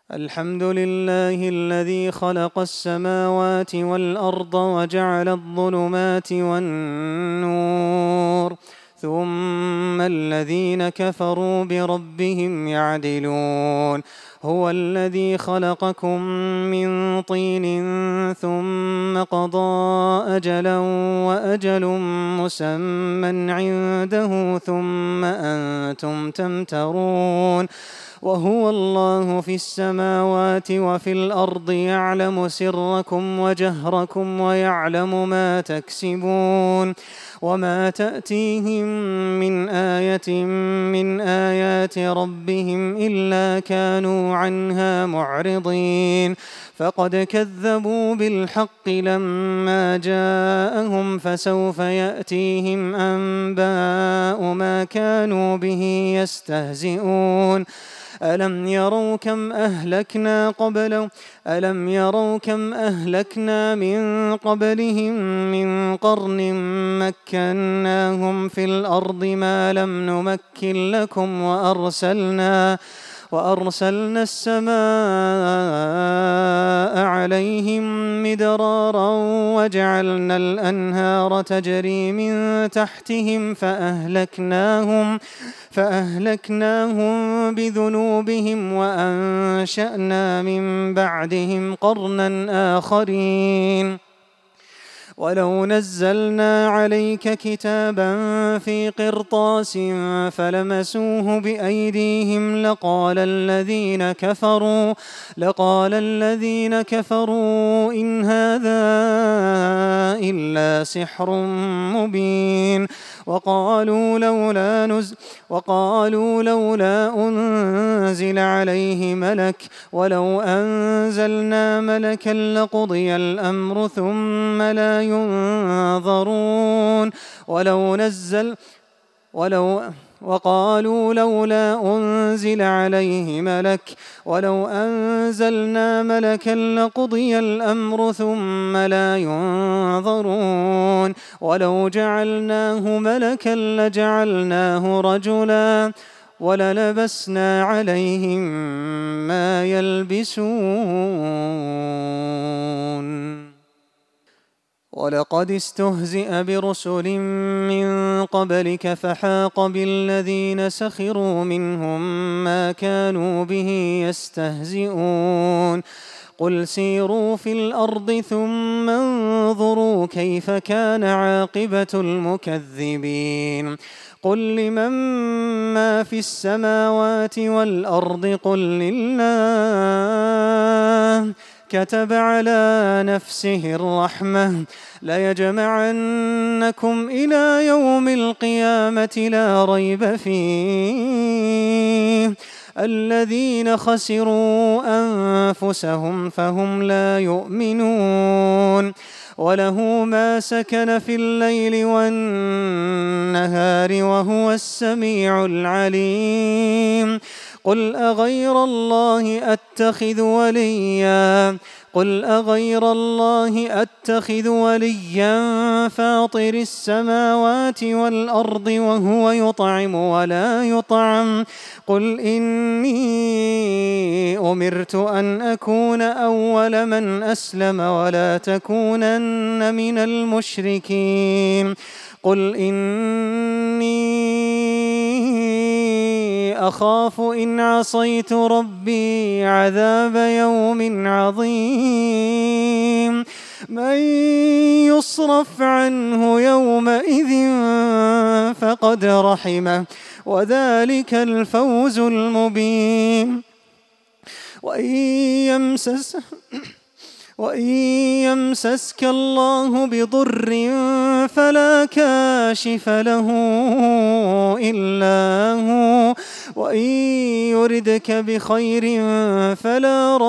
الحمد لله الذي خلق السماوات والأرض وجعل الظلمات والنور ثم الذين كفروا بربهم يعدلون. هو الذي خلقكم من طين ثم قضى أجلا وأجل مسمى عنده ثم أنتم تمترون. وهو الله في السماوات وفي الأرض يعلم سركم وجهركم ويعلم ما تكسبون. وما تأتيهم من آية من آيات ربهم إلا كانوا عنها معرضين. فقد كذبوا بالحق لما جاءهم فسوف يأتيهم أنباء ما كانوا به يستهزئون. ألم يروا كم أهلكنا من قبلهم من قرن مكناهم في الأرض ما لم نمكن لكم وأرسلنا السماء عليهم مدرارا وجعلنا الأنهار تجري من تحتهم فأهلكناهم بذنوبهم وأنشأنا من بعدهم قرنا آخرين. ولو نزلنا عليك كتابا في قرطاس فلمسوه بأيديهم لقال الذين كفروا إن هذا إلا سحر مبين. وقالوا لولا أنزل عليه ملك ولو أنزلنا ملكا لقضي الأمر ثم لا ينظرون. وقالوا لولا أنزل عليه ملك ولو أنزلنا ملكا لقضي الأمر ثم لا ينظرون. ولو جعلناه ملكا لجعلناه رجلا وللبسنا عليهم ما يلبسون. ولقد استهزئ برسل من قبلك فحاق بالذين سخروا منهم ما كانوا به يستهزئون. قل سيروا في الأرض ثم انظروا كيف كان عاقبة المكذبين. قل لمن ما في السماوات والأرض قل لله كتب على نفسه الرحمة ليجمعنكم إلى يوم القيامة لا ريب فيه الذين خسروا أنفسهم فهم لا يؤمنون. وله ما سكن في الليل والنهار وهو السميع العليم. قل أغير الله أتخذ وليا فاطر السماوات والأرض وهو يطعم ولا يطعم. قل إني أمرت أن أكون أول من أسلم ولا تكونن من المشركين. قل إني أخاف إن عصيت ربي عذاب يوم عظيم. من يصرف عنه يومئذ فقد رحمه وذلك الفوز المبين. وإن يمسسك الله بضر فلا كاشف له إلا هو وإن يردك بخير فلا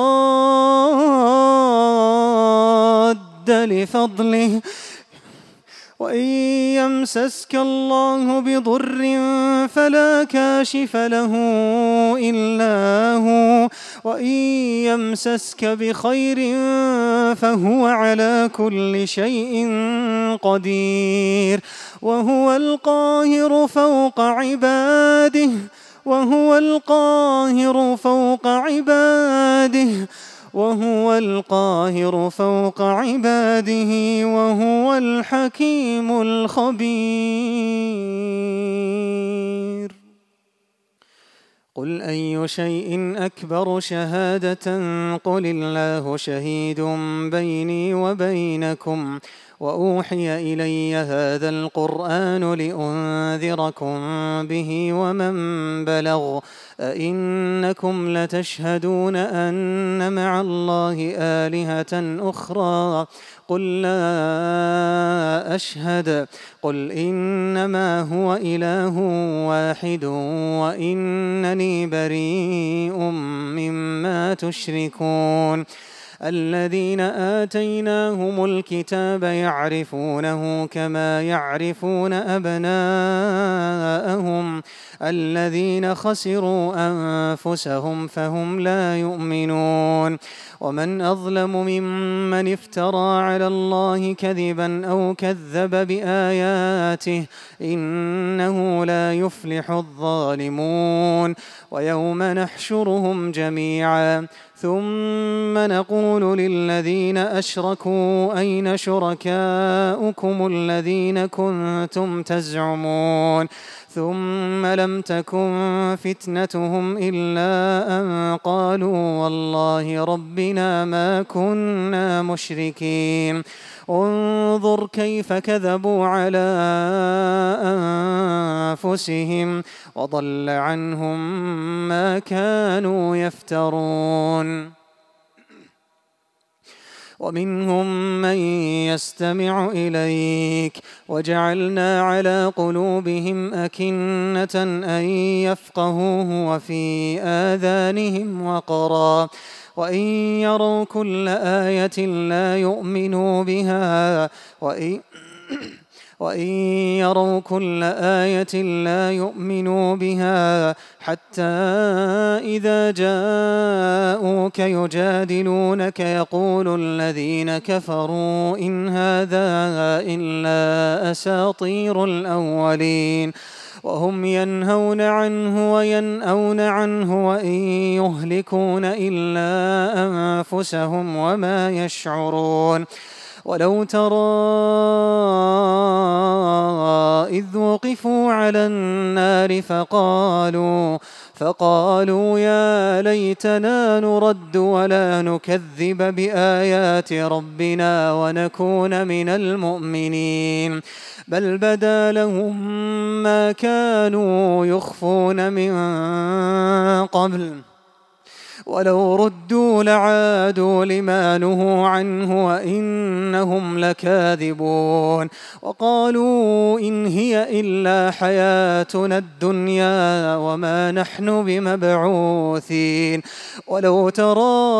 راد لفضله. وإن يمسسك الله بضر فلا كاشف له إلا هو وإن يمسسك بخير فهو على كل شيء قدير. وهو القاهر فوق عباده عباده وهو القاهر فوق عباده وهو الحكيم الخبير. قل أي شيء أكبر شهادة قل الله شهيد بيني وبينكم وأوحي إلي هذا القرآن لأنذركم به ومن بلغ أئنكم لتشهدون أن مع الله آلهة أخرى قل لا أشهد قل إنما هو إله واحد وإنني بريء مما تشركون. الذين آتيناهم الكتاب يعرفونه كما يعرفون أبناءهم الذين خسروا أنفسهم فهم لا يؤمنون. ومن أظلم ممن افترى على الله كذبا أو كذب بآياته إنه لا يفلح الظالمون. ويوم نحشرهم جميعا ثم نقول للذين أشركوا أين شركاؤكم الذين كنتم تزعمون ثم لم تكن فتنتهم إلا أن قالوا والله ربنا ما كنا مشركين. انظر كيف كذبوا على أنفسهم وضل عنهم ما كانوا يفترون. ومنهم من يستمع إليك وجعلنا على قلوبهم أكنة أن يفقهوه وفي آذانهم وقرا وإن يروا كل آية لا يؤمنوا بها وإن يروا كل آية لا يؤمنوا بها حتى إذا جاءوك يجادلونك يقول الذين كفروا إن هذا إلا أساطير الأولين وهم ينهون عنه وينأون عنه وإن يهلكون إلا أنفسهم وما يشعرون. ولو ترى إذ وقفوا على النار فقالوا يا ليتنا نرد ولا نكذب بآيات ربنا ونكون من المؤمنين بل بدا لهم ما كانوا يخفون من قبل ولو ردوا لعادوا لما نهوا عنه وإنهم لكاذبون. وقالوا إن هي إلا حياتنا الدنيا وما نحن بمبعوثين. ولو ترى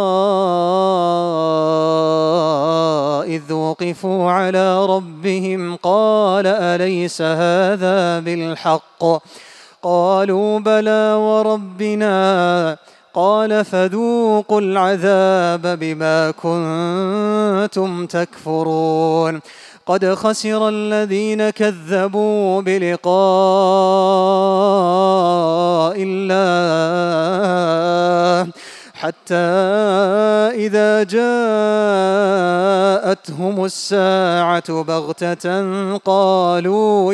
إذ وقفوا على ربهم قال أليس هذا بالحق قالوا بلى وربنا قال فذوقوا العذاب بما كنتم تكفرون. قد خسر الذين كذبوا بلقاء الله حتى إذا جاءتهم الساعة بغتة قالوا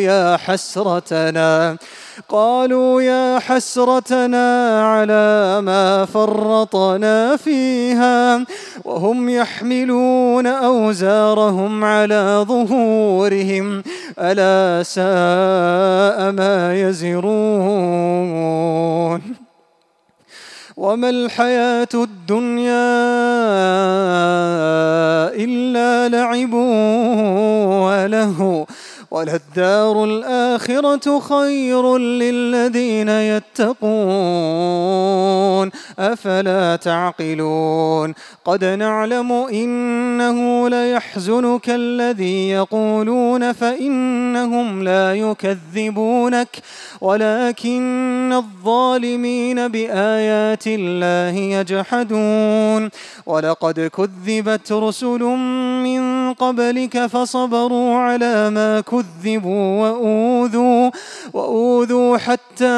يا حسرتنا على ما فرطنا فيها وهم يحملون أوزارهم على ظهورهم ألا ساء ما يزرون. وما الحياة الدنيا إلا لعب وله وللدار الآخرة خير للذين يتقون أفلا تعقلون. قد نعلم إنه ليحزنك الذي يقولون فإنهم لا يكذبونك ولكن الظالمين بآيات الله يجحدون. ولقد كذبت رسل من قبلك فصبروا على ما كذبوا وأوذوا حتى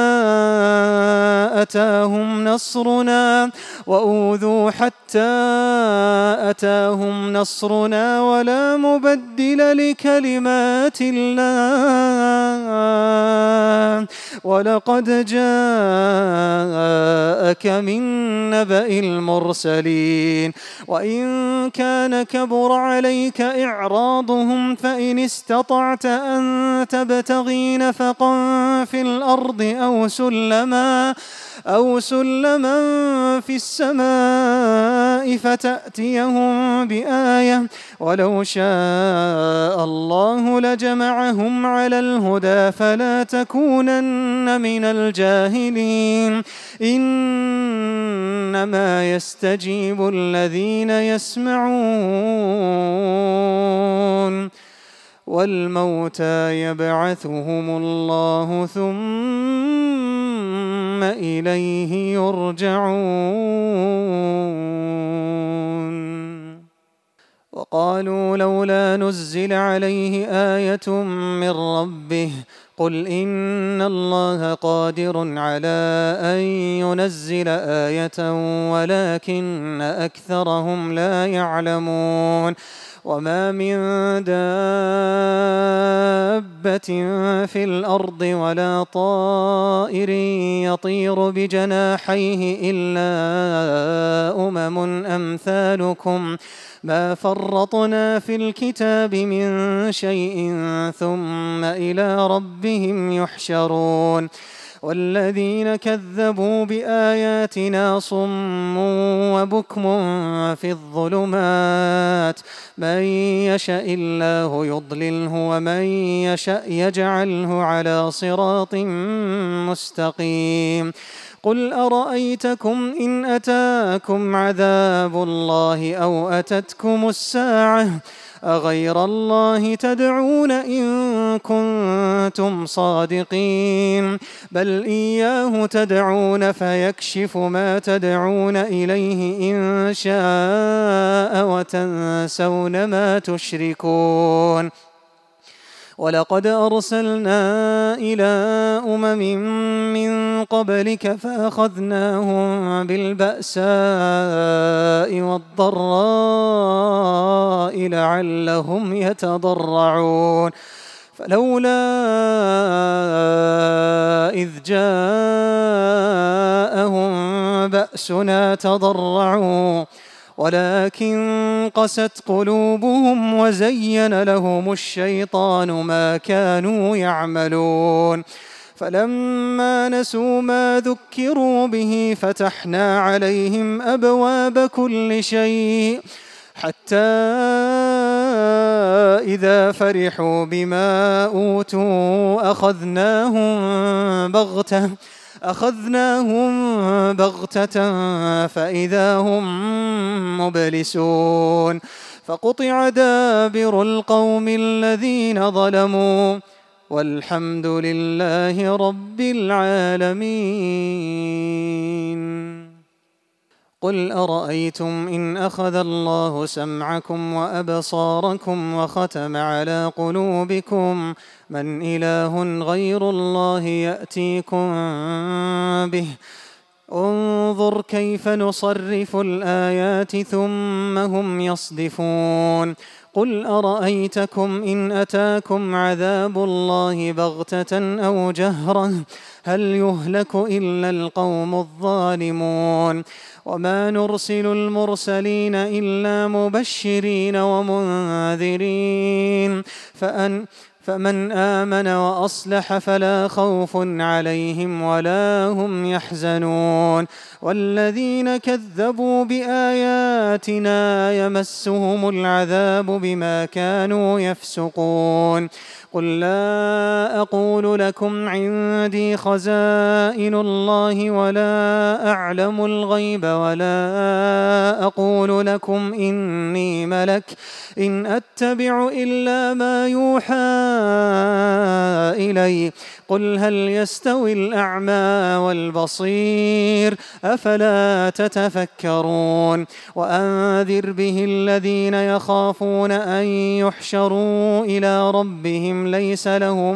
أتاهم نصرنا ولا مبدل لكلمات الله ولقد جاءك من نبأ المرسلين وإن كان كبر عليك إعراضهم فإن استطعت أن تبتغي نفقا في الأرض أو سلما في السماء فتأتيهم بآية ولو شاء الله لجمعهم على الهدى فلا تكونن من الجاهلين إنما يستجيب الذين يسمعون والموتى يبعثهم الله ثم إليه يرجعون وقالوا لولا نزل عليه آية من ربه قل إن الله قادر على أن ينزل آية ولكن أكثرهم لا يعلمون وما من دابة في الأرض ولا طائر يطير بجناحيه إلا أمم أمثالكم ما فرطنا في الكتاب من شيء ثم إلى ربهم يحشرون والذين كذبوا بآياتنا صم وبكم في الظلمات من يشاء الله يضلله ومن يشاء يجعله على صراط مستقيم قل أرأيتكم إن أتاكم عذاب الله أو أتتكم الساعة أغير الله تدعون إن كنتم صادقين بل إياه تدعون فيكشف ما تدعون إليه إن شاء وتنسون ما تشركون ولقد أرسلنا إلى أمم من قبلك فأخذناهم بالبأساء والضراء لعلهم يتضرعون فلولا إذ جاءهم بأسنا تضرعوا ولكن قست قلوبهم وزين لهم الشيطان ما كانوا يعملون فلما نسوا ما ذكروا به فتحنا عليهم أبواب كل شيء حتى إذا فرحوا بما أوتوا أخذناهم بغتة فإذا هم مبلسون فقطع دابر القوم الذين ظلموا والحمد لله رب العالمين قل أرأيتم إن أخذ الله سمعكم وأبصاركم وختم على قلوبكم من إله غير الله يأتيكم به انظر كيف نصرف الآيات ثم هم يصدفون قل أرأيتكم إن أتاكم عذاب الله بغتة أو جهرة هل يهلك إلا القوم الظالمون وما نرسل المرسلين إلا مبشرين ومنذرين فمن آمن وأصلح فلا خوف عليهم ولا هم يحزنون والذين كذبوا بآياتنا يمسهم العذاب بما كانوا يفسقون قل لا أقول لكم عندي خزائن خزائن الله ولا أعلم الغيب ولا أقول لكم إني ملك إن أتبع إلا ما يوحى إلي قل هل يستوي الأعمى والبصير أفلا تتفكرون وأنذر به الذين يخافون أن يحشروا إلى ربهم ليس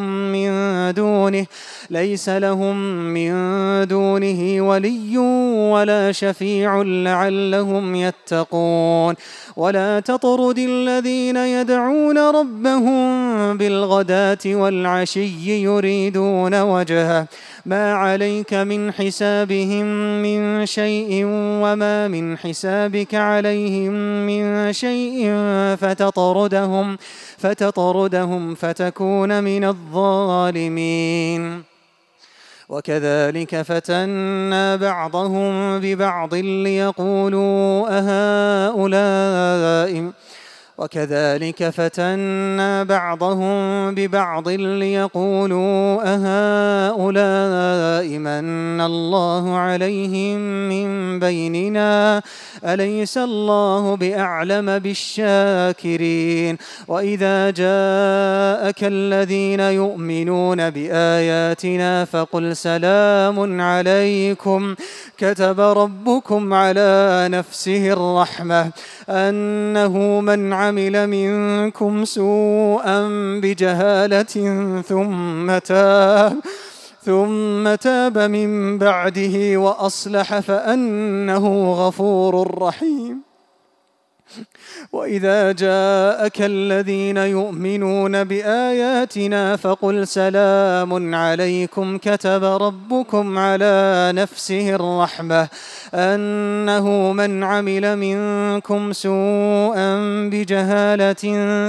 لهم من دونه ولي ولا شفيع لعلهم يتقون ولا تطرد الذين يدعون ربهم بالغداة والعشي يريدون وجهه ما عليك من حسابهم من شيء وما من حسابك عليهم من شيء فتطردهم فتكون من الظالمين وكذلك فتنا بعضهم ببعض ليقولوا أهؤلاء من الله عليهم من بيننا أليس الله بأعلم بالشاكرين وإذا جاءك الذين يؤمنون بآياتنا فقل سلام عليكم كتب ربكم على نفسه الرحمة أنه من عمل منكم سوءا بجهالة ثم تاب من بعده وأصلح فأنه غفور رحيم وإذا جاءك الذين يؤمنون بآياتنا فقل سلام عليكم كتب ربكم على نفسه الرحمة أنه من عمل منكم سوءا بجهالة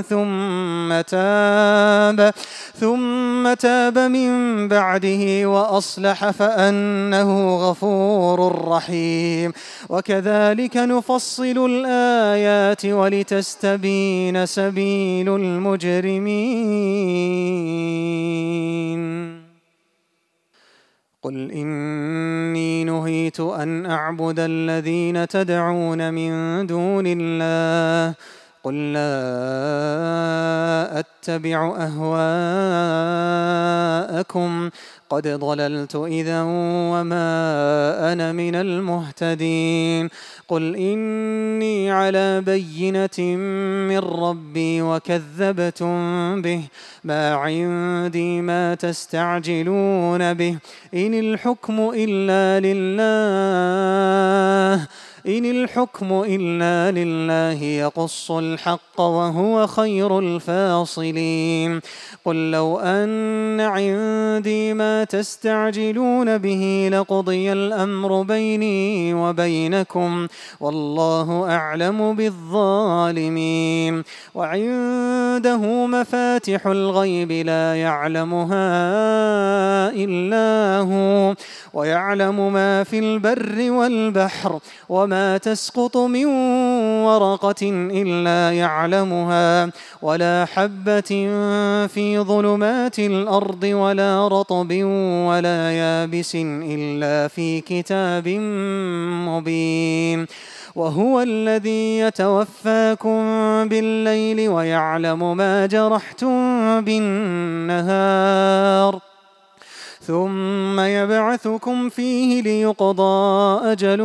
ثم تاب من بعده وأصلح فأنه غفور رحيم وكذلك نفصل الآيات ولتستبين سبيل المجرمين قل إني نهيت أن أعبد الذين تدعون من دون الله قل لا أتبع أهواءكم قد ضللت إذا وما أنا من المهتدين قل إني على بينة من ربي وكذبتم به ما عندي ما تستعجلون به إن الحكم إلا لله يقص الحق وهو خير الفاصلين قل لو أن عندي ما تستعجلون به لقضي الأمر بيني وبينكم والله أعلم بالظالمين وعنده مفاتح الغيب لا يعلمها إلا هو ويعلم ما في البر والبحر وما تسقط من ورقة إلا يعلمها ولا حبة في ظلمات الأرض ولا رطب ولا يابس إلا في كتاب مبين وهو الذي يتوفاكم بالليل ويعلم ما جرحتم بالنهار ثم يبعثكم فيه ليقضى أجل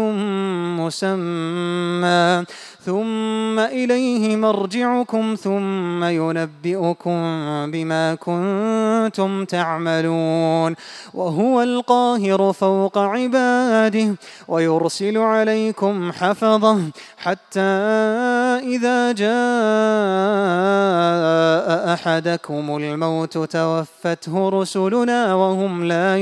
مسمى ثم إليه مرجعكم ثم ينبئكم بما كنتم تعملون وهو القاهر فوق عباده ويرسل عليكم حفظة حتى إذا جاء أحدكم الموت توفته رسلنا وهم لا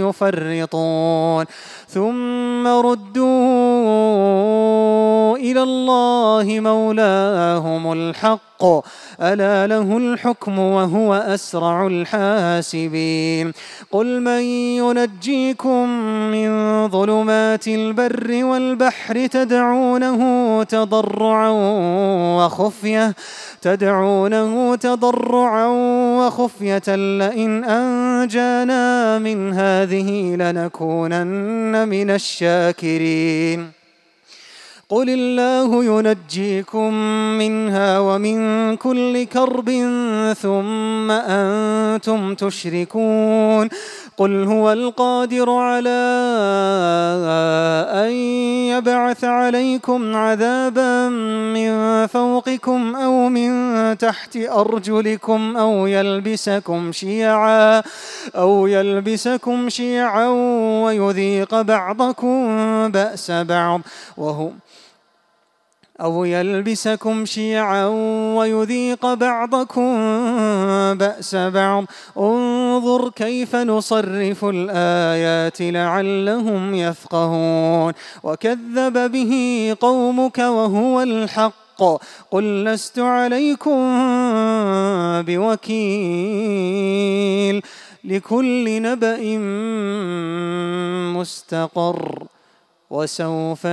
يفرطون ثم ردوا إلى الله الله مولاهم الحق ألا له الحكم وهو أسرع الحاسبين قل من ينجيكم من ظلمات البر والبحر تدعونه تضرعا وخفية لئن أنجانا من هذه لنكونن من الشاكرين قل الله ينجيكم منها ومن كل كرب ثم أنتم تشركون قل هو القادر على أن يبعث عليكم عذابا من فوقكم أو من تحت أرجلكم أو يلبسكم شيعا ويذيق بعضكم بأس بعض انظر كيف نصرف الآيات لعلهم يفقهون وكذب به قومك وهو الحق قل لست عليكم بوكيل لكل نبأ مستقر وسوف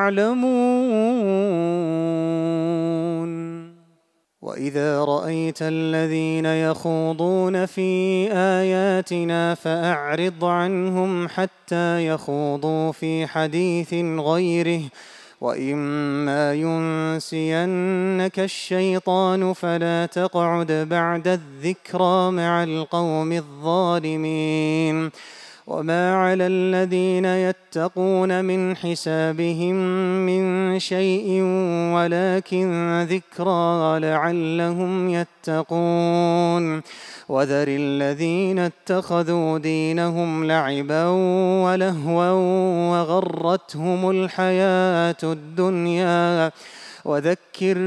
تعلمون وإذا رأيت الذين يخوضون في آياتنا فأعرض عنهم حتى يخوضوا في حديث غيره وإما ينسينك الشيطان فلا تقعد بعد الذكرى مع القوم الظالمين وما على الذين يتقون من حسابهم من شيء ولكن ذكرى لعلهم يتقون وذر الذين اتخذوا دينهم لعبا ولهوا وغرتهم الحياة الدنيا وذكر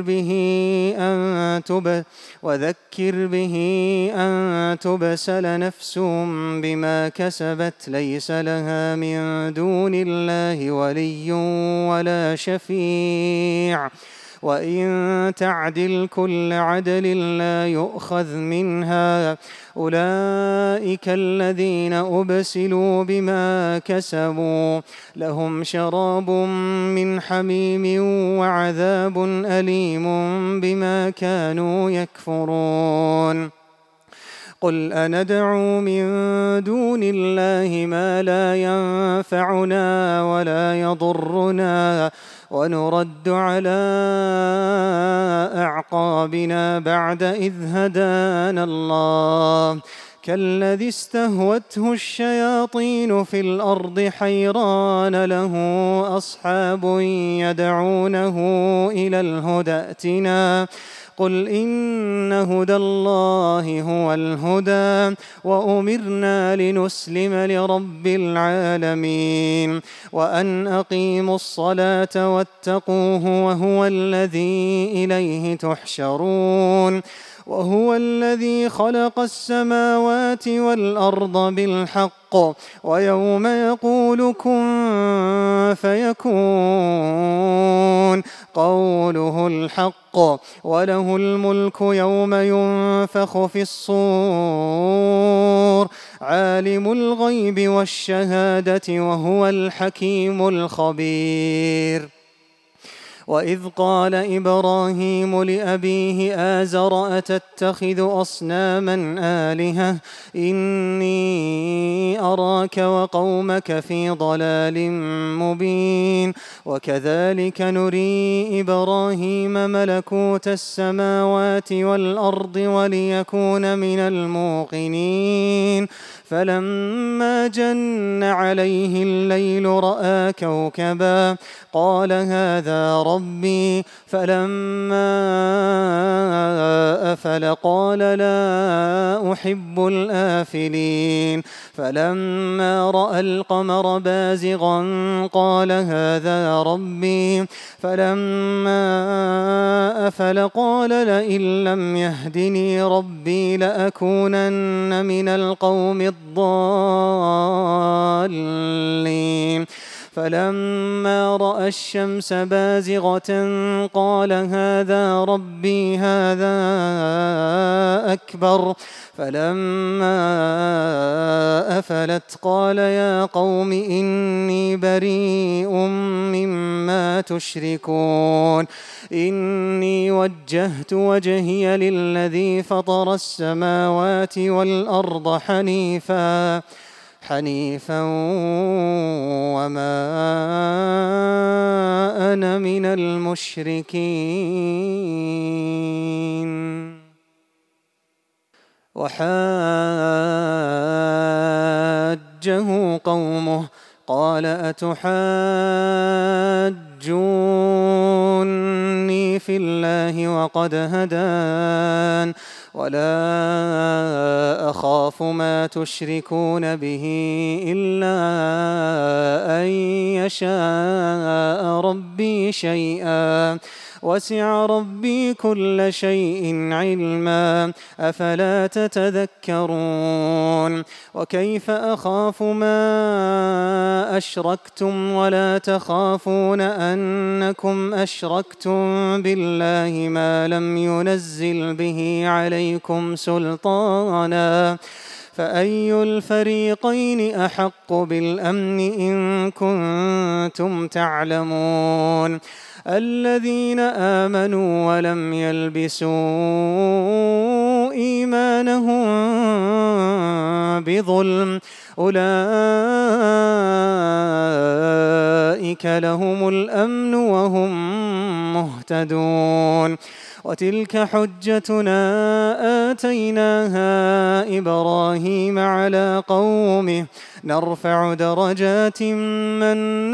به أن تبسل نفس بما كسبت ليس لها من دون الله ولي ولا شفيع وإن تعدل كل عدل لا يؤخذ منها أولئك الذين أبسلوا بما كسبوا لهم شراب من حميم وعذاب أليم بما كانوا يكفرون قل أندعو من دون الله ما لا ينفعنا ولا يضرنا ونرد على أعقابنا بعد إذ هدانا الله كالذي استهوته الشياطين في الأرض حيران له أصحاب يدعونه إلى الهدى ائتنا قل إن هدى الله هو الهدى وأمرنا لنسلم لرب العالمين وأن أقيموا الصلاة واتقوه وهو الذي إليه تحشرون وهو الذي خلق السماوات والأرض بالحق ويوم يقول كن فيكون قوله الحق وله الملك يوم ينفخ في الصور عالم الغيب والشهادة وهو الحكيم الخبير وإذ قال إبراهيم لأبيه آزر أتتخذ أصناما آلهة إني أراك وقومك في ضلال مبين وكذلك نري إبراهيم ملكوت السماوات والأرض وليكون من الموقنين فلما جن عليه الليل رأى كوكبا قال هذا ربي فلما أفل قال لا أحب الآفلين فلما رأى القمر بازغا قال هذا ربي فلما أفل قال لئن لم يهدني ربي لأكونن من القوم الضالين فلما رأى الشمس بازغة قال هذا ربي هذا أكبر فلما أفلت قال يا قوم إني بريء مما تشركون إني وجهت وجهي للذي فطر السماوات والأرض حنيفا وما أنا من المشركين. وحاجه قومه قال أتحاجوني في الله وقد هدان ولا أخاف ما تشركون به إلا أن يشاء ربي شيئا وسع ربي كل شيء علما أفلا تتذكرون وكيف أخاف ما أشركتم ولا تخافون أنكم أشركتم بالله ما لم ينزل به عليكم سلطانا فأي الفريقين أحق بالأمن إن كنتم تعلمون الذين آمنوا ولم يلبسوا إيمانهم بظلم أولئك لهم الأمن وهم مهتدون وتلك حجتنا آتيناها إبراهيم على قومه نرفع درجات من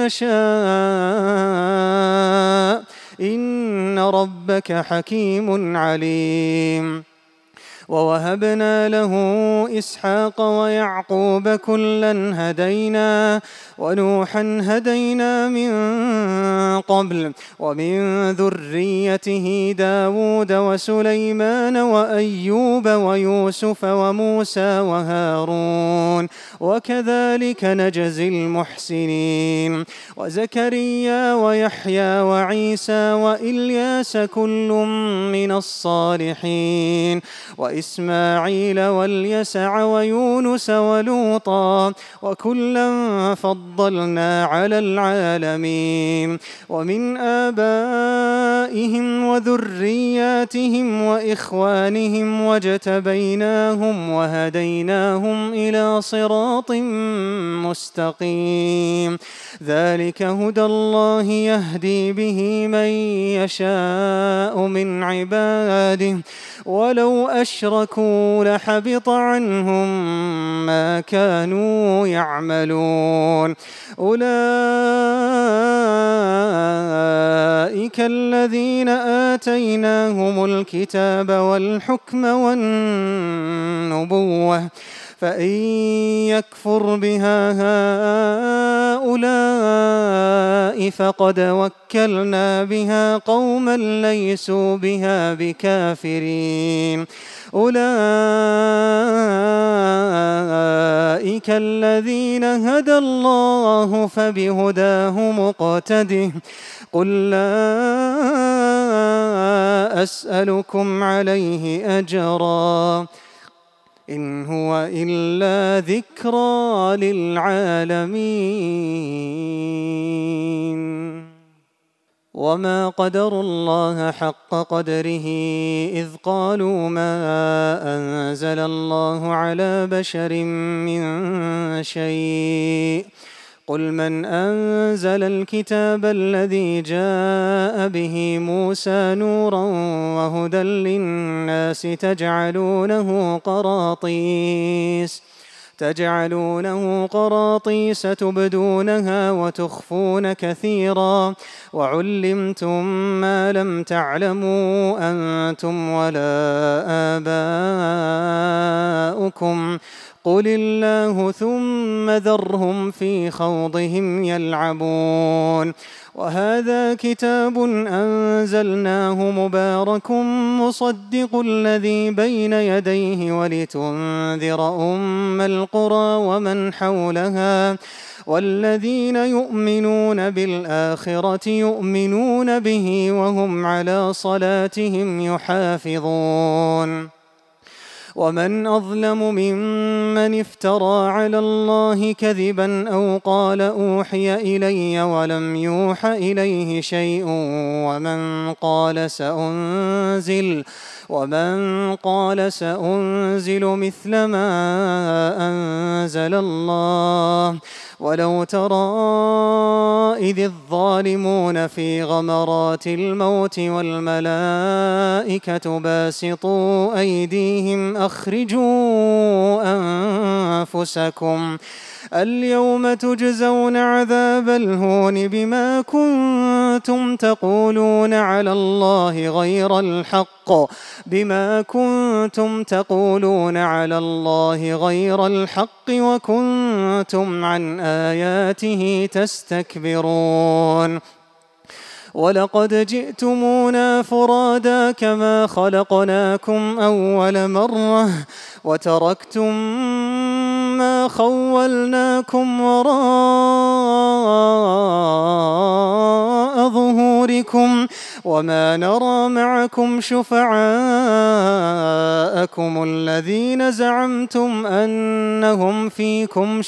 نشاء إن ربك حكيم عليم ووهبنا له إسحاق ويعقوب كلا هدينا ونوحا هدينا من قبل ومن ذريته داود وسليمان وأيوب ويوسف وموسى وهارون وكذلك نجزي المحسنين وزكريا ويحيى وعيسى وإلياس كل من الصالحين وإسماعيل واليسع ويونس ولوطا وكلا فضلنا على العالمين ومن آبائهم وذرياتهم وإخوانهم واجتبيناهم وهديناهم إلى صراط مستقيم ذلك هدى الله يهدي به من يشاء من عباده ولو أشركوا لحبط عنهم ما كانوا يعملون أولئك الذين آتيناهم الكتاب والحكم والنبوة فإن يكفر بها هؤلاء فقد وكلنا بها قوما ليسوا بها بكافرين أولئك الذين هدى الله فبهداه مقتده قل لا أسألكم عليه أجرا إن هو إلا ذكرى للعالمين وما قدروا الله حق قدره إذ قالوا ما أنزل الله على بشر من شيء قل من أنزل الكتاب الذي جاء به موسى نورا وهدى للناس تجعلونه قراطيس تبدونها وتخفون كثيرا وعلمتم ما لم تعلموا أنتم ولا آباؤكم قل الله ثم ذرهم في خوضهم يلعبون وهذا كتاب أنزلناه مبارك مصدق الذي بين يديه ولتنذر أم القرى والذين يؤمنون بالآخرة يؤمنون به وهم على صلاتهم يحافظون ومن أظلم ممن افترى على الله كذبا أو قال أوحي إلي ولم يوح إليه شيء ومن قال سأنزل مثل ما أنزل الله ولو ترى إذ الظالمون في غمرات الموت والملائكة باسطوا أيديهم أخرجوا أنفسكم اليوم تجزون عذاب الهون بما كنتم تقولون على الله غير الحق وكنتم عن آياته تستكبرون ولقد جئتمونا فرادا كما خلقناكم أول مرة وتركتم ما خولناكم وراء ظهوركم وما نرى معكم شفعاءكم الذين زعمتم أنهم فيكم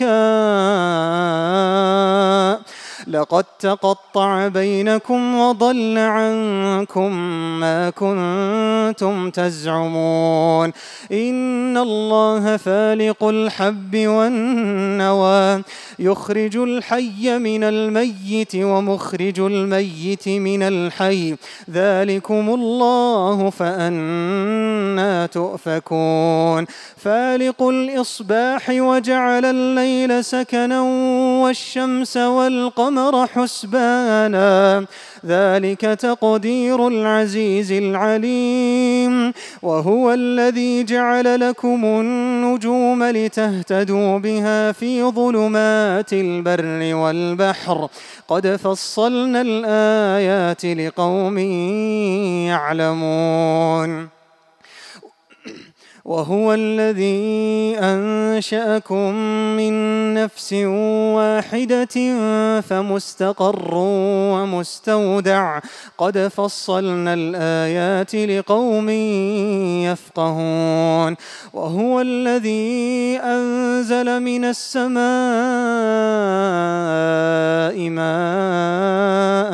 شركاء لقد تقطع بينكم وضل عنكم ما كنتم تزعمون إن الله فالق الحب والنوى يخرج الحي من الميت ومخرج الميت من الحي ذلكم الله فأنى تؤفكون فالق الإصباح وجعل الليل سكنا والشمس والقمر حسبانا ذلك تقدير العزيز العليم وهو الذي جعل لكم النجوم لتهتدوا بها في ظلمات البر والبحر قد فصلنا الآيات لقوم يعلمون وهو الذي أنشأكم من نفس واحدة فمستقر ومستودع قد فصلنا الآيات لقوم يفقهون وهو الذي أنزل من السماء ماء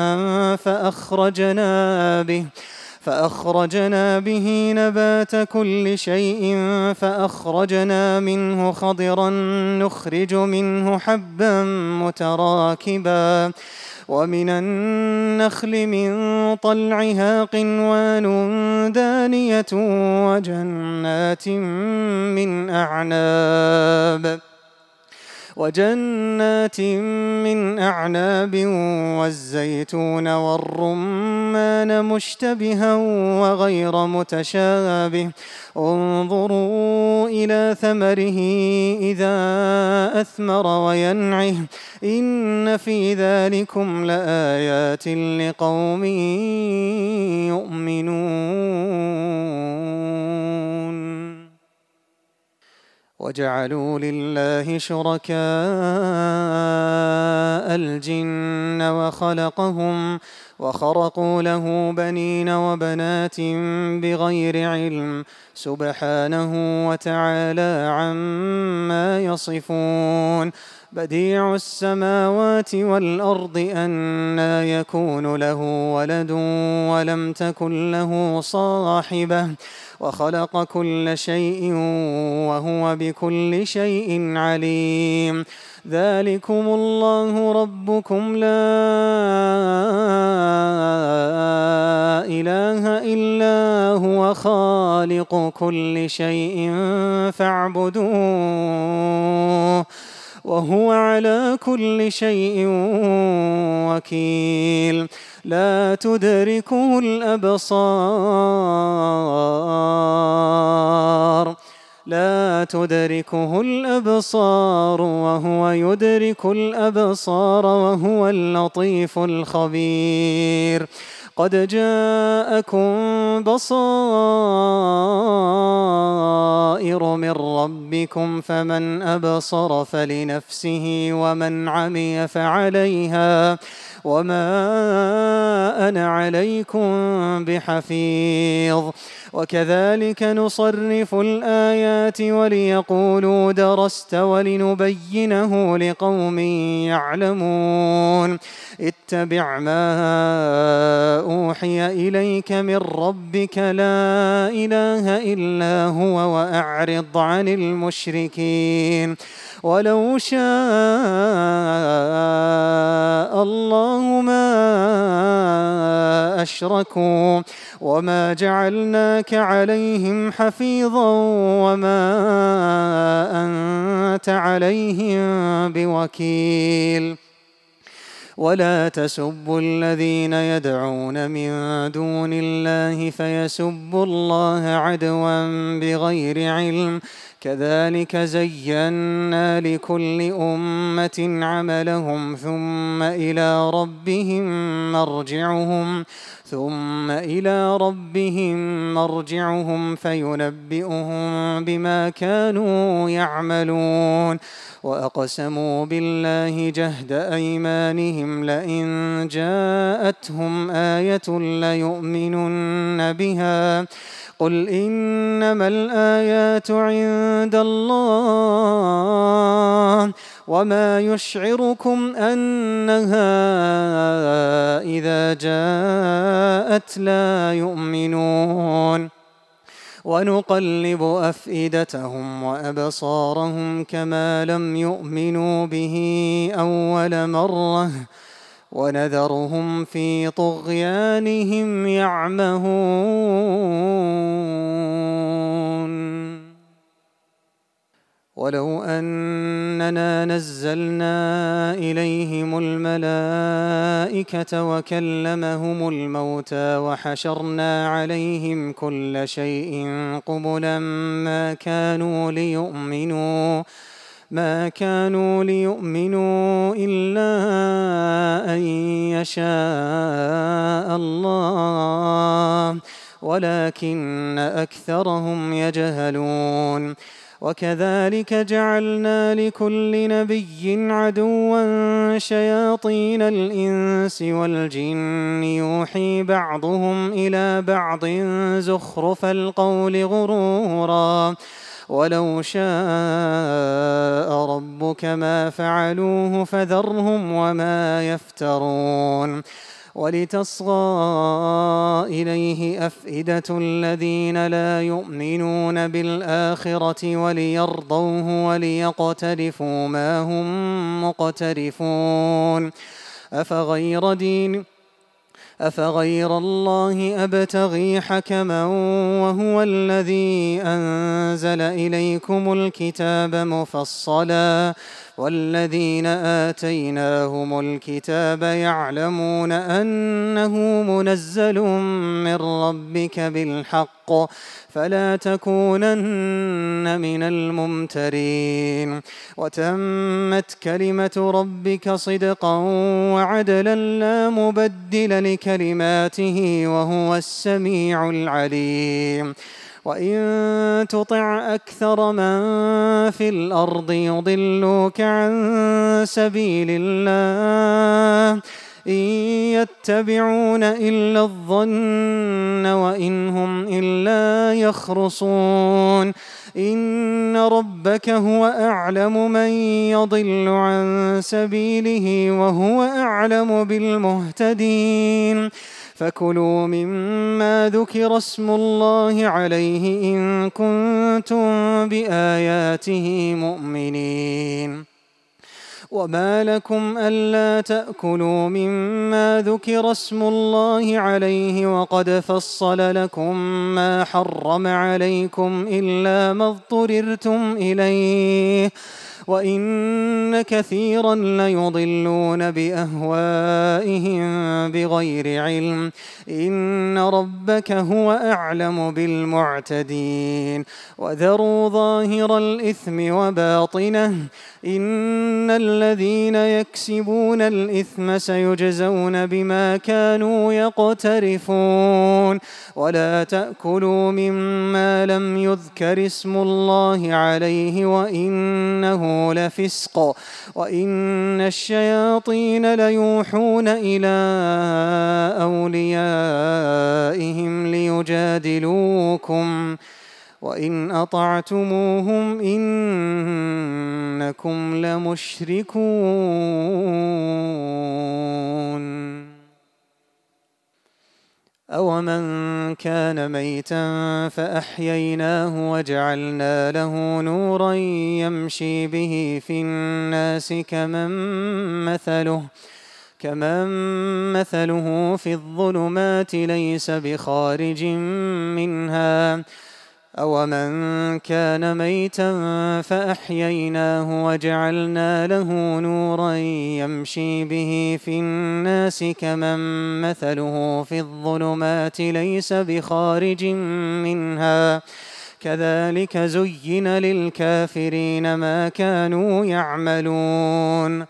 فأخرجنا به نبات كل شيء فأخرجنا منه خضرا نخرج منه حبا متراكبا ومن النخل من طلعها قنوان دانية وجنات من أعناب والزيتون والرمان مشتبها وغير متشابه انظروا إلى ثمره إذا أثمر وينعه إن في ذلكم لآيات لقوم يؤمنون وجعلوا لله شركاء الجن وخرقوا له بنين وبنات بغير علم سبحانه وتعالى عما يصفون بديع السماوات والأرض أنى يكون له ولد ولم تكن له صاحبة وخلق كل شيء وهو بكل شيء عليم ذلكم الله ربكم لا إله إلا هو خالق كل شيء فاعبدوه وهو على كل شيء وكيل لا تدركه الأبصار وهو يدرك الأبصار وهو اللطيف الخبير قد جاءكم بصائر من ربكم فمن أبصر فلنفسه ومن عمي فعليها وما أنا عليكم بحفيظ وكذلك نصرف الآيات وليقولوا درست ولنبينه لقوم يعلمون اتبع ما أوحي إليك من ربك لا إله إلا هو وأعرض عن المشركين ولو شاء الله ما أشركوا وما جعلناك عليهم حفيظا وما أنت عليهم بوكيل ولا تسبوا الذين يدعون من دون الله فيسبوا الله عدوا بغير علم كذلك زينا لكل أمة عملهم ثم إلى ربهم مرجعهم فينبئهم بما كانوا يعملون وأقسموا بالله جهد أيمانهم لئن جاءتهم آية ليؤمنن بها قل إنما الآيات عند الله وما يشعركم أنها إذا جاءت لا يؤمنون ونقلب أفئدتهم وأبصارهم كما لم يؤمنوا به أول مرة ونذرهم في طغيانهم يعمهون ولو أننا نزلنا إليهم الملائكة وكلمهم الموتى وحشرنا عليهم كل شيء قبلا ما كانوا ليؤمنوا إلا أن يشاء الله ولكن أكثرهم يجهلون وكذلك جعلنا لكل نبي عدوا شياطين الإنس والجن يوحي بعضهم إلى بعض زخرف القول غرورا ولو شاء ربك ما فعلوه فذرهم وما يفترون ولتصغى إليه أفئدة الذين لا يؤمنون بالآخرة وليرضوه وليقترفوا ما هم مقترفون أفغير الله أبتغي حكما وهو الذي أنزل إليكم الكتاب مفصلا والذين آتيناهم الكتاب يعلمون أنه منزل من ربك بالحق فلا تكونن من الممترين وتمت كلمة ربك صدقا وعدلا لا مبدل لكلماته وهو السميع العليم وإن تطع أكثر من في الأرض يضلوك عن سبيل الله إن يتبعون إلا الظن وإن هم إلا يخرصون إن ربك هو أعلم من يضل عن سبيله وهو أعلم بالمهتدين فكلوا مما ذكر اسم الله عليه إن كنتم بآياته مؤمنين وما لكم ألا تأكلوا مما ذكر اسم الله عليه وقد فصل لكم ما حرم عليكم إلا ما اضطررتم إليه وإن كثيرا ليضلون بأهوائهم بغير علم إن ربك هو أعلم بالمعتدين وذروا ظاهر الإثم وباطنه إن الذين يكسبون الإثم سيجزون بما كانوا يقترفون ولا تأكلوا مما لم يذكر اسم الله عليه وإنه لفسق وإن الشياطين ليوحون إلى أوليائهم ليجادلوكم وإن أطعتموهم إنكم لمشركون أومن كان ميتا فأحييناه وجعلنا له نورا يمشي به في الناس كمن مثله في الظلمات ليس بخارج منها أومن كان ميتا فأحييناه وجعلنا له نورا يمشي به في الناس كمن مثله في الظلمات ليس بخارج منها كذلك زين للكافرين ما كانوا يعملون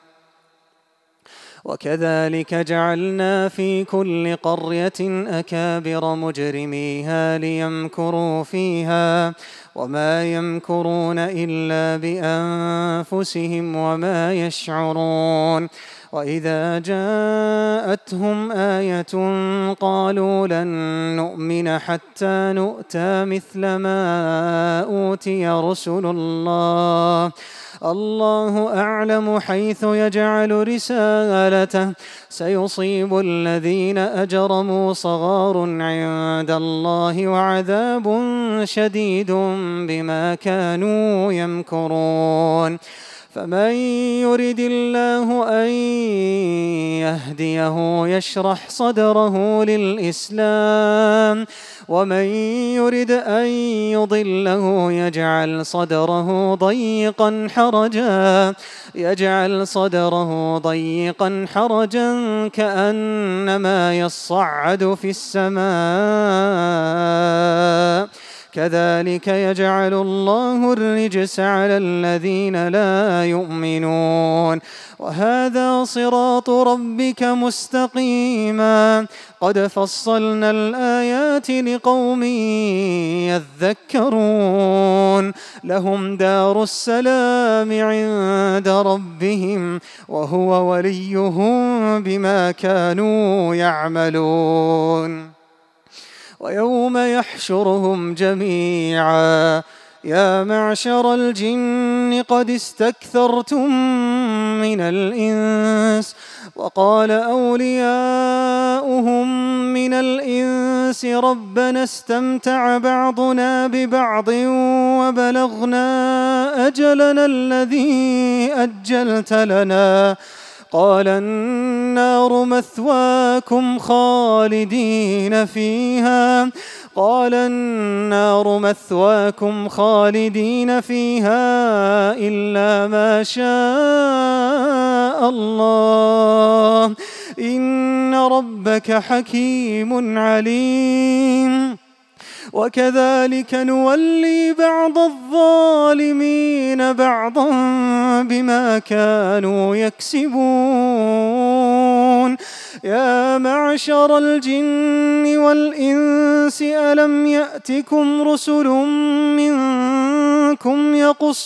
وكذلك جعلنا في كل قرية أكابر مجرميها ليمكروا فيها وما يمكرون إلا بأنفسهم وما يشعرون وإذا جاءتهم آية قالوا لن نؤمن حتى نؤتى مثل ما أوتي رسل الله أعلم حيث يجعل رسالته سيصيب الذين أجرموا صغار عند الله وعذاب شديد بما كانوا يمكرون فمن يرد الله أن يهديه يشرح صدره للإسلام ومن يرد أن يضله يجعل صدره ضيقا حرجا كأنما يصعد في السماء كذلك يجعل الله الرجس على الذين لا يؤمنون وهذا صراط ربك مستقيما قد فصلنا الآيات لقوم يذكرون لهم دار السلام عند ربهم وهو وليهم بما كانوا يعملون ويوم يحشرهم جميعا يا معشر الجن قد استكثرتم من الإنس وقال أولياؤهم من الإنس ربنا استمتع بعضنا ببعض وبلغنا أجلنا الذي أجلت لنا قال النار مثواكم خالدين فيها إلا ما شاء الله إن ربك حكيم عليم وكذلك نولي بعض الظالمين بعضا بما كانوا يكسبون يا معشر الجن والإنس ألم يأتكم رسل منكم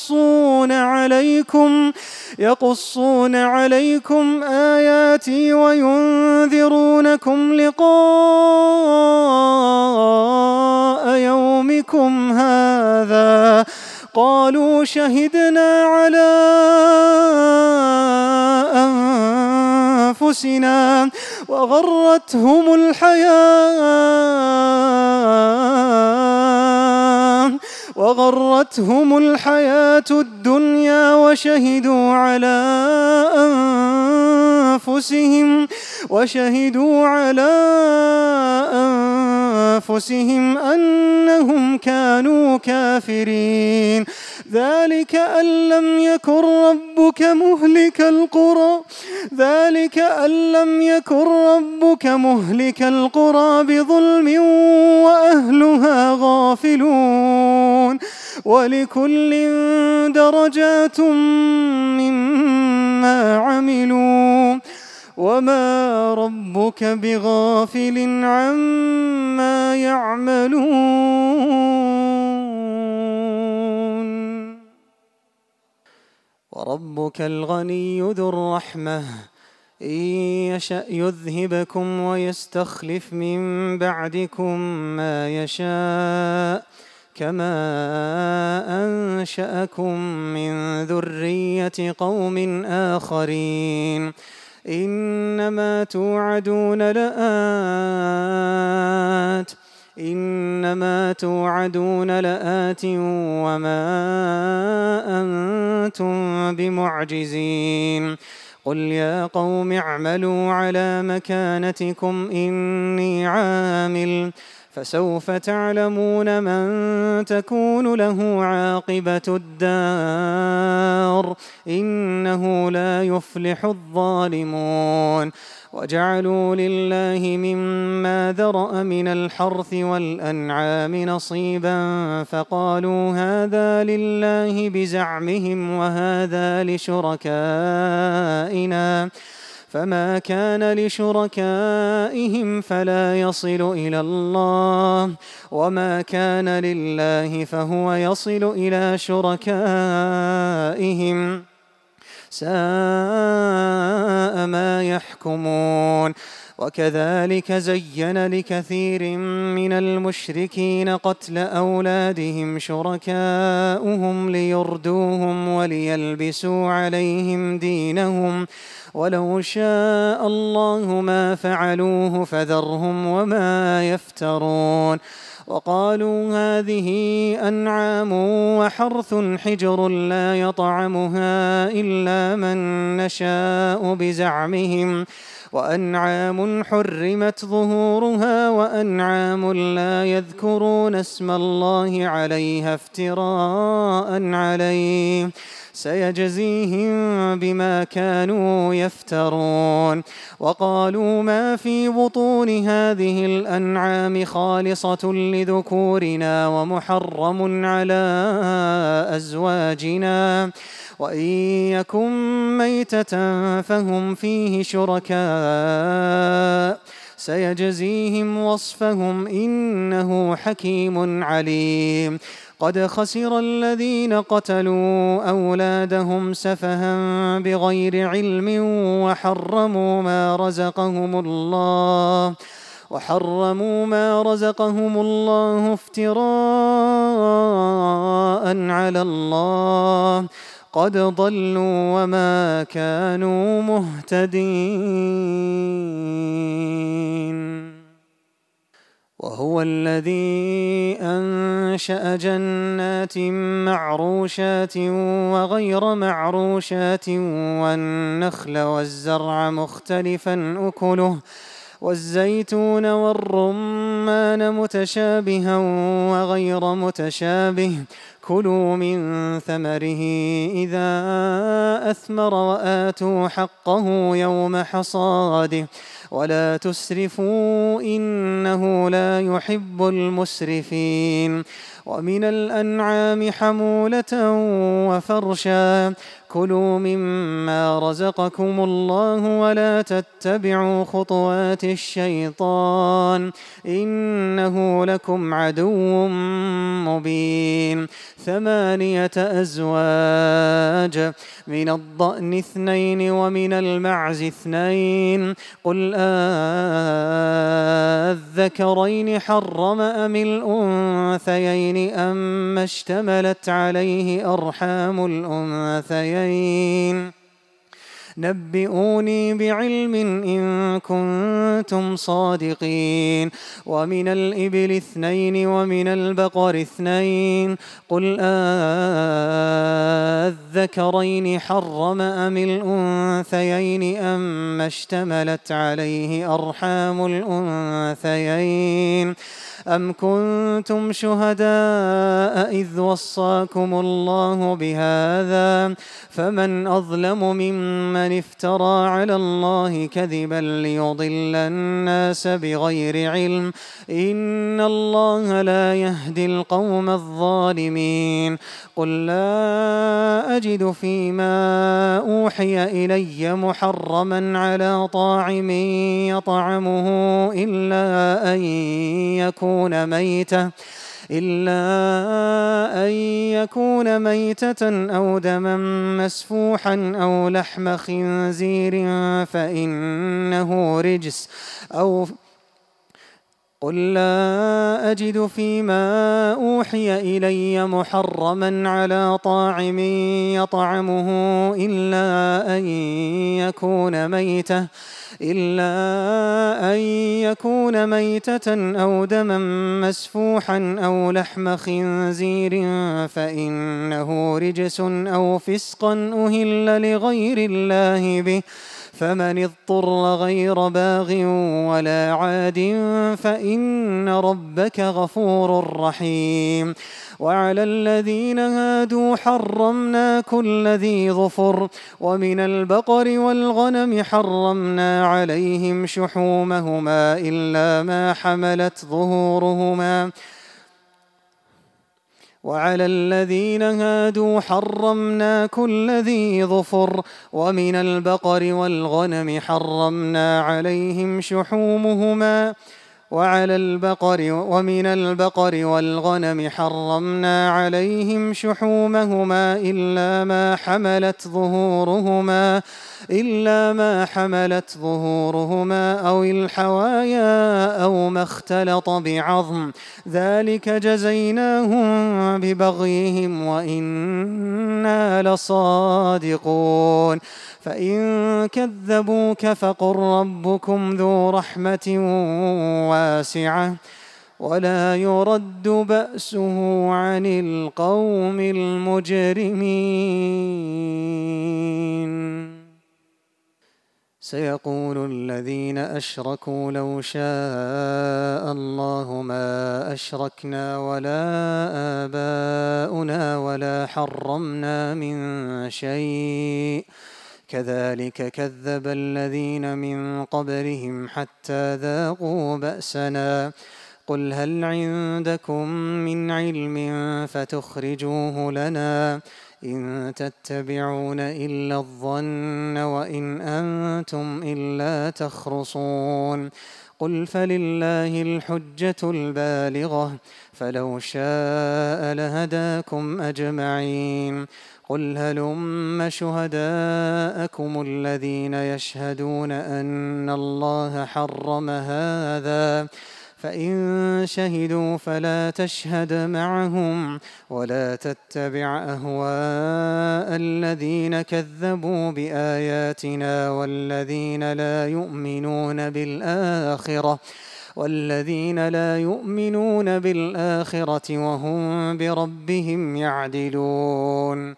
يقصون عليكم آياتي وينذرونكم لقاء يومكم هذا قالوا شهدنا على أنفسنا وغرتهم الحياة الدنيا وشهدوا على أنفسهم أنهم كانوا كافرين ذلك أن لم يكن ربك مهلك القرى بظلم وأهلها غافلون ولكل درجات مما عملوا وما ربك بغافل عما يعملون وربك الغني ذو الرحمة إن يشأ يذهبكم ويستخلف من بعدكم ما يشاء كما أنشأكم من ذرية قوم آخرين إنما توعدون لآت وما أنتم بمعجزين قل يا قوم اعملوا على مكانتكم إني عامل فسوف تعلمون من تكون له عاقبة الدار إنه لا يفلح الظالمون وجعلوا لله مما ذرأ من الحرث والأنعام نصيبا فقالوا هذا لله بزعمهم وهذا لشركائنا فما كان لشركائهم فلا يصل إلى الله وما كان لله فهو يصل إلى شركائهم ساء ما يحكمون وكذلك زين لكثير من المشركين قتل أولادهم شركاؤهم ليردوهم وليلبسوا عليهم دينهم ولو شاء الله ما فعلوه فذرهم وما يفترون وقالوا هذه أنعام وحرث حجر لا يطعمها إلا من نشاء بزعمهم وأنعام حرمت ظهورها وأنعام لا يذكرون اسم الله عليها افتراء عليه سيجزيهم بما كانوا يفترون وقالوا ما في بطون هذه الأنعام خالصة لذكورنا ومحرم على أزواجنا وإن يكن ميتة فهم فيه شركاء سيجزيهم وصفهم إنه حكيم عليم قد خسر الذين قتلوا أولادهم سفها بغير علم وحرموا ما رزقهم الله افتراء على الله قد ضلوا وما كانوا مهتدين وهو الذي أنشأ جنات معروشات وغير معروشات والنخل والزرع مختلفا أكله والزيتون والرمان متشابها وغير متشابه كلوا من ثمره إذا أثمر وآتوا حقه يوم حصاده ولا تسرفوا إنه لا يحب المسرفين ومن الأنعام حمولة وفرشا كلوا مما رزقكم الله ولا تتبعوا خطوات الشيطان إنه لكم عدو مبين 8 أزواج من الضأن 2 ومن المعز 2 قل أذكرين حرم أم الأنثيين أم اشتملت عليه أرحام الأنثيين نبئوني بعلم إن كنتم صادقين ومن الإبل 2 ومن البقر 2 قل أذكرين حرم أم الأنثيين أم اشتملت عليه أرحام الأنثيين أم كنتم شهداء إذ وصاكم الله بهذا فمن أظلم ممن افترى على الله كذبا ليضل الناس بغير علم إن الله لا يهدي القوم الظالمين قل لا أجد فيما أوحي إلي محرما على طاعم يطعمه إلا أن يكون ميتة أو دما مسفوحا أو لحم خنزير فإنه رجس قل لا أجد فيما أوحي إلي محرما على طاعم يطعمه إلا أن يكون ميتة أو دما مسفوحا أو لحم خنزير فإنه رجس أو فسقا أهل لغير الله به فمن اضطر غير باغ ولا عاد فإن ربك غفور رحيم وعلى الذين هادوا حرمنا كل ذي ظفر ومن البقر والغنم حرمنا عليهم شحومهما إلا ما حملت ظهورهما وعلى الذين هادوا حرمنا كل ذي ظفر ومن البقر والغنم حرمنا عليهم شحومهما ومن البقر والغنم حرمنا عليهم شحومهما إلا ما حملت ظهورهما أو الحوايا أو ما اختلط بعظم ذلك جزيناهم ببغيهم وإنا لصادقون فإن كذبوك فقل ربكم ذو رحمة واسعة ولا يرد بأسه عن القوم المجرمين سيقول الذين أشركوا لو شاء الله ما أشركنا ولا آباؤنا ولا حرمنا من شيء كذلك كذب الذين من قبلهم حتى ذاقوا بأسنا قل هل عندكم من علم فتخرجوه لنا إن تتبعون إلا الظن وإن أنتم إلا تخرصون قل فلله الحجة البالغة فلو شاء لهداكم أجمعين قل هلم شهداءكم الذين يشهدون أن الله حرم هذا فإن شهدوا فلا تشهد معهم ولا تتبع أهواء الذين كذبوا بآياتنا والذين لا يؤمنون بالآخرة وهم بربهم يعدلون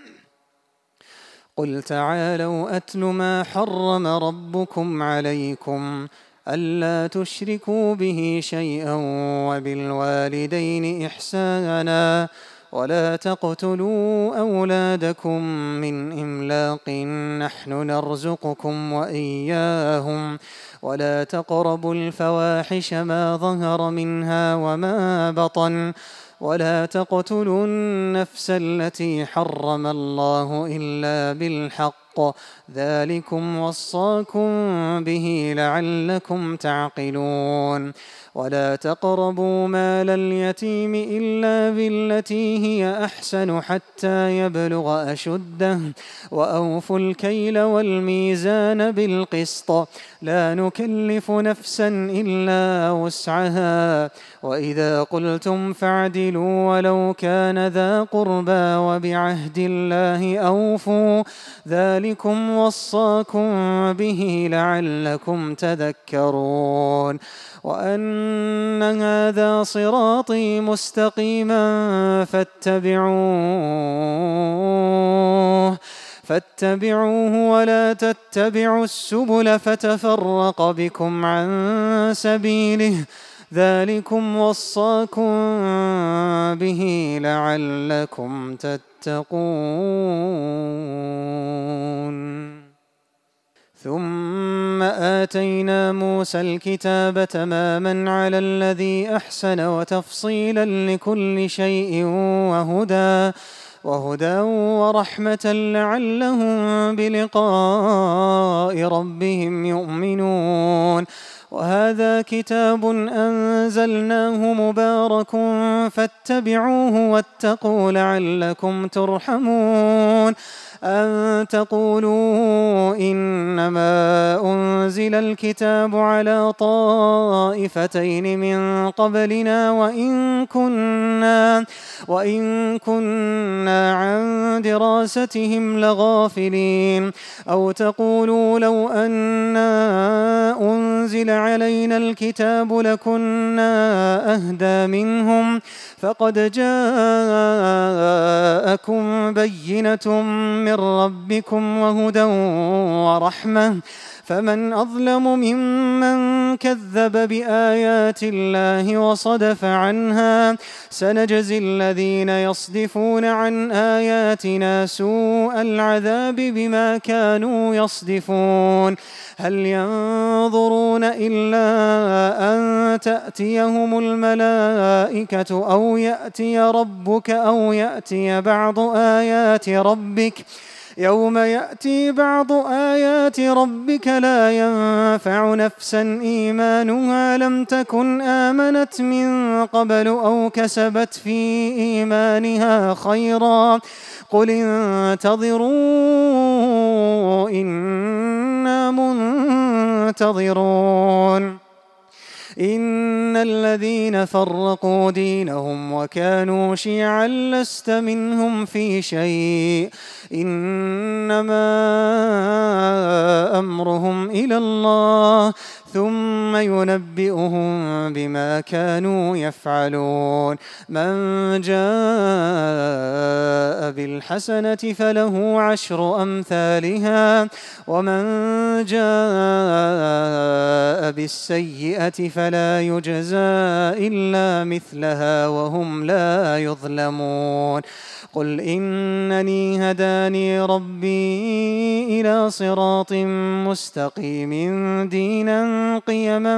قل تعالوا أتل ما حرم ربكم عليكم ألا تشركوا به شيئا وبالوالدين إحسانا ولا تقتلوا أولادكم من إملاق نحن نرزقكم وإياهم ولا تقربوا الفواحش ما ظهر منها وما بطن ولا تقتلوا النفس التي حرم الله إلا بالحق ذلكم وصاكم به لعلكم تعقلون ولا تقربوا مال اليتيم إلا بالتي هي أحسن حتى يبلغ أشده وأوفوا الكيل والميزان بالقسط لا نكلف نفسا إلا وسعها وإذا قلتم فاعدلوا ولو كان ذا قربى وبعهد الله أوفوا ذلكم وصاكم به لعلكم تذكرون وأن هذا صراطي مستقيما فاتبعوه ولا تتبعوا السبل فتفرق بكم عن سبيله ذلكم وصاكم به لعلكم تتقون. ثم آتينا موسى الكتاب تماما على الذي أحسن وتفصيلا لكل شيء وهدى ورحمة لعلهم بلقاء ربهم يؤمنون. وهذا كتاب أنزلناه مبارك فاتبعوه واتقوا لعلكم ترحمون. أن تقولوا إنما أنزل الكتاب على طائفتين من قبلنا وإن كنا عن دراستهم لغافلين. أو تقولوا لو أنا أنزل علينا الكتاب لكنا أهدى منهم. فقد جاءكم بينة من ربكم وهدى ورحمة، فمن أظلم ممن كذب بآيات الله وصدف عنها. سنجزي الذين يصدفون عن آياتنا سوء العذاب بما كانوا يصدفون. هل ينظرون إلا أن تأتيهم الملائكة أو يأتي ربك أو يأتي بعض آيات ربك؟ يوم يأتي بعض آيات ربك لا ينفع نفسا إيمانها لم تكن آمنت من قبل أو كسبت في إيمانها خيرا. قل انتظروا إنا منتظرون. إن الذين فرقوا دينهم وكانوا شيعا لست منهم في شيء، إنما أمرهم إلى الله ثم ينبئهم بما كانوا يفعلون. من جاء بالحسنة فله 10 أمثالها ومن جاء بالسيئة فلا يجزى إلا مثلها وهم لا يظلمون. قل إنني هداني ربي إلى صراط مستقيم دينا قيما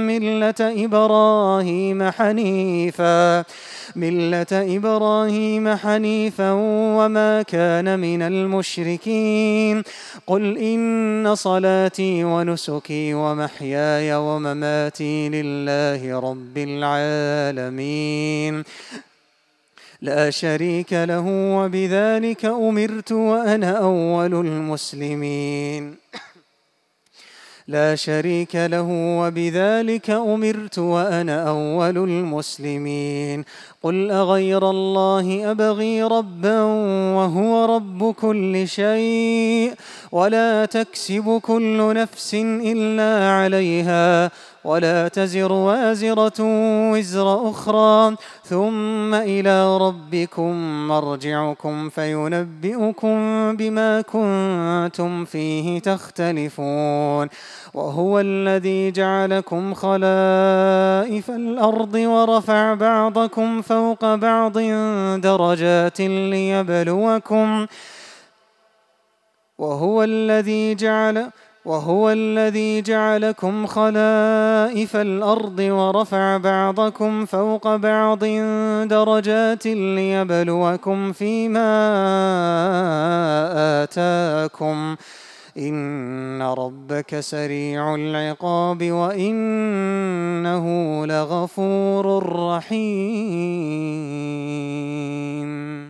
ملة إبراهيم حنيفا وما كان من المشركين. قل إن صلاتي ونسكي ومحياي ومماتي لله رب العالمين لا شريك له وبذلك أمرت وأنا أول المسلمين. لا شريك له وبذلك أمرت وأنا أول المسلمين. قل أغير الله أبغي ربا وهو رب كل شيء ولا تكسب كل نفس إلا عليها ولا تزر وازرة وزر أخرى ثم إلى ربكم مرجعكم فينبئكم بما كنتم فيه تختلفون. وهو الذي جعلكم خلائف الأرض ورفع بعضكم فوق بعض درجات ليبلوكم. وهو الذي جعلكم خلائف الأرض ورفع بعضكم فوق بعض درجات ليبلوكم فيما آتاكم. إن ربك سريع العقاب وإنه لغفور رحيم.